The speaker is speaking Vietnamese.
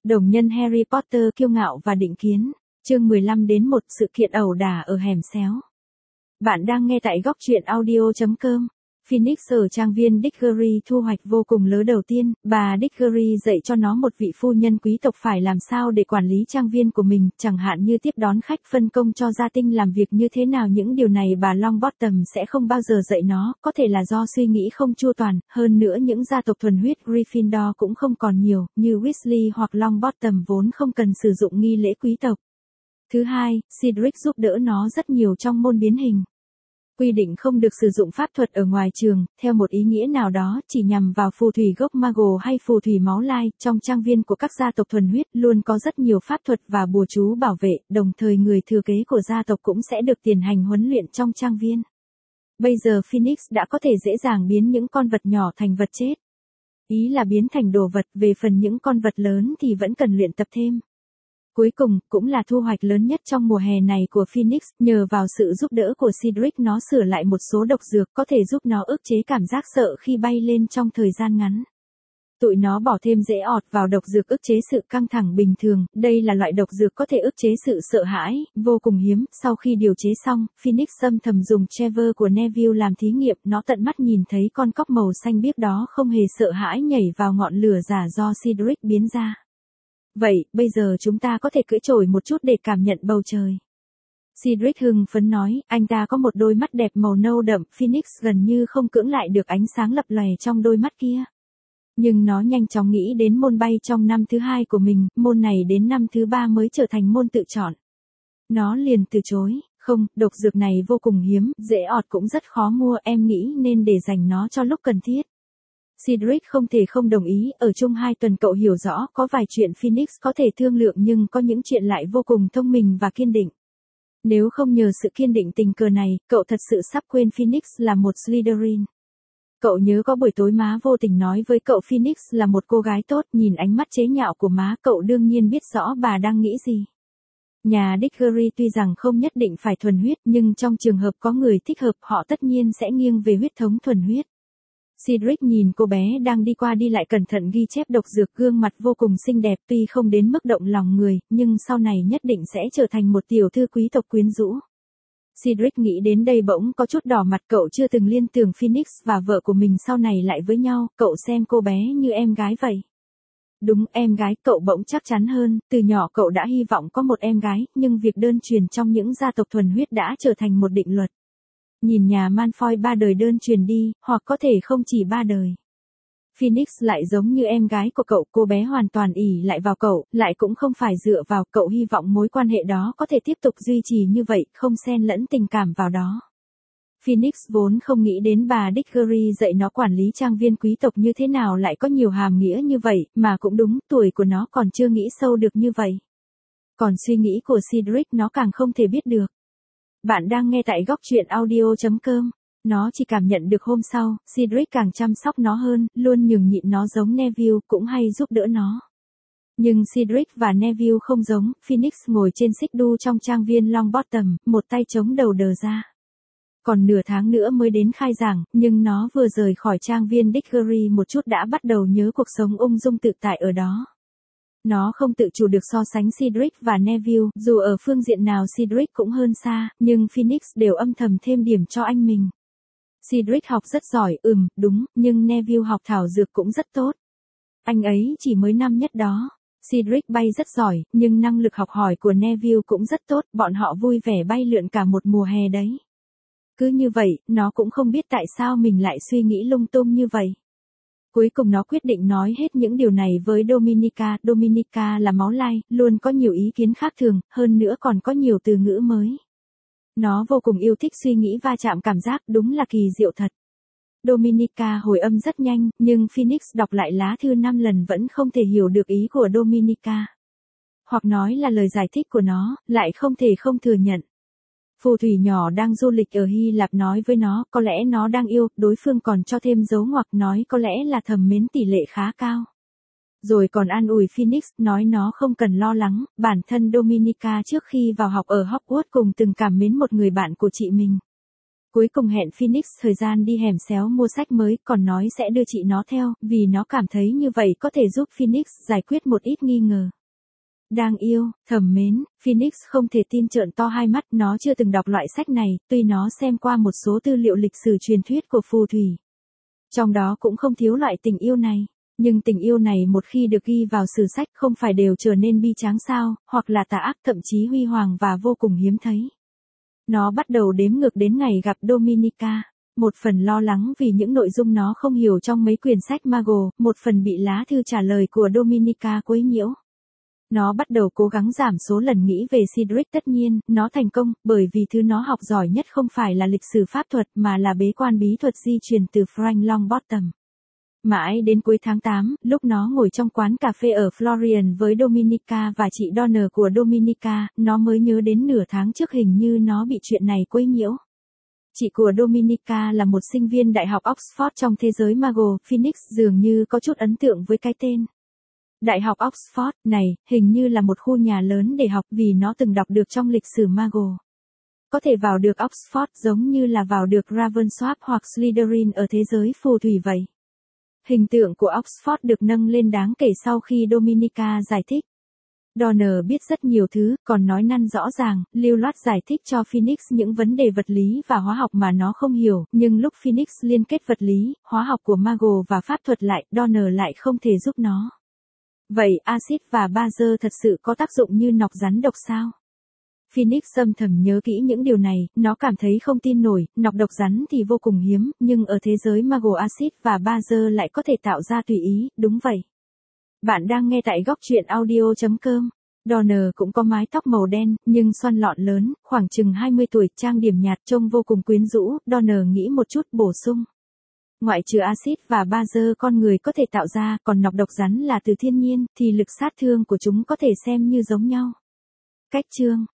Đồng nhân Harry Potter kiêu ngạo và định kiến. Chương 15 đến 1 sự kiện ẩu đả ở hẻm xéo. Bạn đang nghe tại góc truyện audio.com. Phoenix ở trang viên Diggory thu hoạch vô cùng lớn đầu tiên, bà Diggory dạy cho nó một vị phu nhân quý tộc phải làm sao để quản lý trang viên của mình, chẳng hạn như tiếp đón khách, phân công cho gia tinh làm việc như thế nào. Những điều này bà Longbottom sẽ không bao giờ dạy nó, có thể là do suy nghĩ không chu toàn, hơn nữa những gia tộc thuần huyết Gryffindor cũng không còn nhiều, như Weasley hoặc Longbottom vốn không cần sử dụng nghi lễ quý tộc. Thứ hai, Cedric giúp đỡ nó rất nhiều trong môn biến hình. Quy định không được sử dụng pháp thuật ở ngoài trường, theo một ý nghĩa nào đó, chỉ nhằm vào phù thủy gốc Muggle hay phù thủy máu lai. Trong trang viên của các gia tộc thuần huyết luôn có rất nhiều pháp thuật và bùa chú bảo vệ, đồng thời người thừa kế của gia tộc cũng sẽ được tiến hành huấn luyện trong trang viên. Bây giờ Phoenix đã có thể dễ dàng biến những con vật nhỏ thành vật chết. Ý là biến thành đồ vật, về phần những con vật lớn thì vẫn cần luyện tập thêm. Cuối cùng, cũng là thu hoạch lớn nhất trong mùa hè này của Phoenix, nhờ vào sự giúp đỡ của Cedric nó sửa lại một số độc dược có thể giúp nó ức chế cảm giác sợ khi bay lên trong thời gian ngắn. Tụi nó bỏ thêm rễ ọt vào độc dược ức chế sự căng thẳng bình thường, đây là loại độc dược có thể ức chế sự sợ hãi, vô cùng hiếm. Sau khi điều chế xong, Phoenix âm thầm dùng Trevor của Neville làm thí nghiệm, nó tận mắt nhìn thấy con cóc màu xanh biếc đó không hề sợ hãi nhảy vào ngọn lửa giả do Cedric biến ra. Vậy, bây giờ chúng ta có thể cưỡi chổi một chút để cảm nhận bầu trời. Cedric hưng phấn nói, anh ta có một đôi mắt đẹp màu nâu đậm, Phoenix gần như không cưỡng lại được ánh sáng lập lòe trong đôi mắt kia. Nhưng nó nhanh chóng nghĩ đến môn bay trong năm thứ 2 của mình, môn này đến năm thứ 3 mới trở thành môn tự chọn. Nó liền từ chối, không, độc dược này vô cùng hiếm, rễ ọt cũng rất khó mua, em nghĩ nên để dành nó cho lúc cần thiết. Cedric không thể không đồng ý, ở chung 2 tuần cậu hiểu rõ có vài chuyện Phoenix có thể thương lượng nhưng có những chuyện lại vô cùng thông minh và kiên định. Nếu không nhờ sự kiên định tình cờ này, cậu thật sự sắp quên Phoenix là một Slytherin. Cậu nhớ có buổi tối má vô tình nói với cậu Phoenix là một cô gái tốt, nhìn ánh mắt chế nhạo của má cậu đương nhiên biết rõ bà đang nghĩ gì. Nhà Diggory tuy rằng không nhất định phải thuần huyết nhưng trong trường hợp có người thích hợp họ tất nhiên sẽ nghiêng về huyết thống thuần huyết. Cedric nhìn cô bé đang đi qua đi lại cẩn thận ghi chép độc dược, gương mặt vô cùng xinh đẹp tuy không đến mức động lòng người, nhưng sau này nhất định sẽ trở thành một tiểu thư quý tộc quyến rũ. Cedric nghĩ đến đây bỗng có chút đỏ mặt, cậu chưa từng liên tưởng Phoenix và vợ của mình sau này lại với nhau, cậu xem cô bé như em gái vậy. Đúng, em gái, cậu bỗng chắc chắn hơn, từ nhỏ cậu đã hy vọng có một em gái, nhưng việc đơn truyền trong những gia tộc thuần huyết đã trở thành một định luật. Nhìn nhà Malfoy 3 đời đơn truyền đi, hoặc có thể không chỉ 3 đời. Phoenix lại giống như em gái của cậu, cô bé hoàn toàn ỷ lại vào cậu, lại cũng không phải dựa vào, cậu hy vọng mối quan hệ đó có thể tiếp tục duy trì như vậy, không xen lẫn tình cảm vào đó. Phoenix vốn không nghĩ đến bà Diggory dạy nó quản lý trang viên quý tộc như thế nào lại có nhiều hàm nghĩa như vậy, mà cũng đúng, tuổi của nó còn chưa nghĩ sâu được như vậy. Còn suy nghĩ của Cedric nó càng không thể biết được. Bạn đang nghe tại góc truyện audio.com. Nó chỉ cảm nhận được hôm sau, Cedric càng chăm sóc nó hơn, luôn nhường nhịn nó giống Neville, cũng hay giúp đỡ nó. Nhưng Cedric và Neville không giống, Phoenix ngồi trên xích đu trong trang viên Longbottom, một tay chống đầu đờ ra. Còn nửa tháng nữa mới đến khai giảng, nhưng nó vừa rời khỏi trang viên Diggory một chút đã bắt đầu nhớ cuộc sống ung dung tự tại ở đó. Nó không tự chủ được so sánh Cedric và Neville, dù ở phương diện nào Cedric cũng hơn xa, nhưng Phoenix đều âm thầm thêm điểm cho anh mình. Cedric học rất giỏi, đúng, nhưng Neville học thảo dược cũng rất tốt. Anh ấy chỉ mới năm nhất đó. Cedric bay rất giỏi, nhưng năng lực học hỏi của Neville cũng rất tốt, bọn họ vui vẻ bay lượn cả một mùa hè đấy. Cứ như vậy, nó cũng không biết tại sao mình lại suy nghĩ lung tung như vậy. Cuối cùng nó quyết định nói hết những điều này với Dominica. Dominica là máu lai, luôn có nhiều ý kiến khác thường, hơn nữa còn có nhiều từ ngữ mới. Nó vô cùng yêu thích suy nghĩ va chạm cảm giác, đúng là kỳ diệu thật. Dominica hồi âm rất nhanh, nhưng Phoenix đọc lại lá thư 5 lần vẫn không thể hiểu được ý của Dominica. Hoặc nói là lời giải thích của nó, lại không thể không thừa nhận. Phù thủy nhỏ đang du lịch ở Hy Lạp nói với nó, có lẽ nó đang yêu, đối phương còn cho thêm dấu ngoặc nói có lẽ là thầm mến tỷ lệ khá cao. Rồi còn an ủi Phoenix, nói nó không cần lo lắng, bản thân Dominica trước khi vào học ở Hogwarts cùng từng cảm mến một người bạn của chị mình. Cuối cùng hẹn Phoenix thời gian đi hẻm xéo mua sách mới, còn nói sẽ đưa chị nó theo, vì nó cảm thấy như vậy có thể giúp Phoenix giải quyết một ít nghi ngờ. Đang yêu, thầm mến, Phoenix không thể tin trợn to hai mắt, nó chưa từng đọc loại sách này, tuy nó xem qua một số tư liệu lịch sử truyền thuyết của phù thủy. Trong đó cũng không thiếu loại tình yêu này. Nhưng tình yêu này một khi được ghi vào sử sách không phải đều trở nên bi tráng sao, hoặc là tà ác, thậm chí huy hoàng và vô cùng hiếm thấy. Nó bắt đầu đếm ngược đến ngày gặp Dominica, một phần lo lắng vì những nội dung nó không hiểu trong mấy quyển sách Mago, một phần bị lá thư trả lời của Dominica quấy nhiễu. Nó bắt đầu cố gắng giảm số lần nghĩ về Cedric, tất nhiên, nó thành công, bởi vì thứ nó học giỏi nhất không phải là lịch sử pháp thuật mà là bế quan bí thuật di truyền từ Frank Longbottom. Mãi đến cuối tháng 8, lúc nó ngồi trong quán cà phê ở Florian với Dominica và chị Donner của Dominica, nó mới nhớ đến nửa tháng trước hình như nó bị chuyện này quấy nhiễu. Chị của Dominica là một sinh viên Đại học Oxford trong thế giới Mago, Phoenix dường như có chút ấn tượng với cái tên. Đại học Oxford này, hình như là một khu nhà lớn để học vì nó từng đọc được trong lịch sử Mago. Có thể vào được Oxford giống như là vào được Ravensworth hoặc Slytherin ở thế giới phù thủy vậy. Hình tượng của Oxford được nâng lên đáng kể sau khi Dominica giải thích. Donner biết rất nhiều thứ, còn nói năn rõ ràng, lưu loát giải thích cho Phoenix những vấn đề vật lý và hóa học mà nó không hiểu, nhưng lúc Phoenix liên kết vật lý, hóa học của Mago và pháp thuật lại, Donner lại không thể giúp nó. Vậy axit và bazơ thật sự có tác dụng như nọc rắn độc sao? Phoenix âm thầm nhớ kỹ những điều này, nó cảm thấy không tin nổi, nọc độc rắn thì vô cùng hiếm, nhưng ở thế giới Mago axit và bazơ lại có thể tạo ra tùy ý, đúng vậy. Bạn đang nghe tại góc truyện audio.com. Donner cũng có mái tóc màu đen, nhưng xoăn lọn lớn, khoảng chừng 20 tuổi, trang điểm nhạt, trông vô cùng quyến rũ, Donner nghĩ một chút bổ sung. Ngoại trừ axit và bazơ con người có thể tạo ra, còn nọc độc rắn là từ thiên nhiên, thì lực sát thương của chúng có thể xem như giống nhau. Cách chương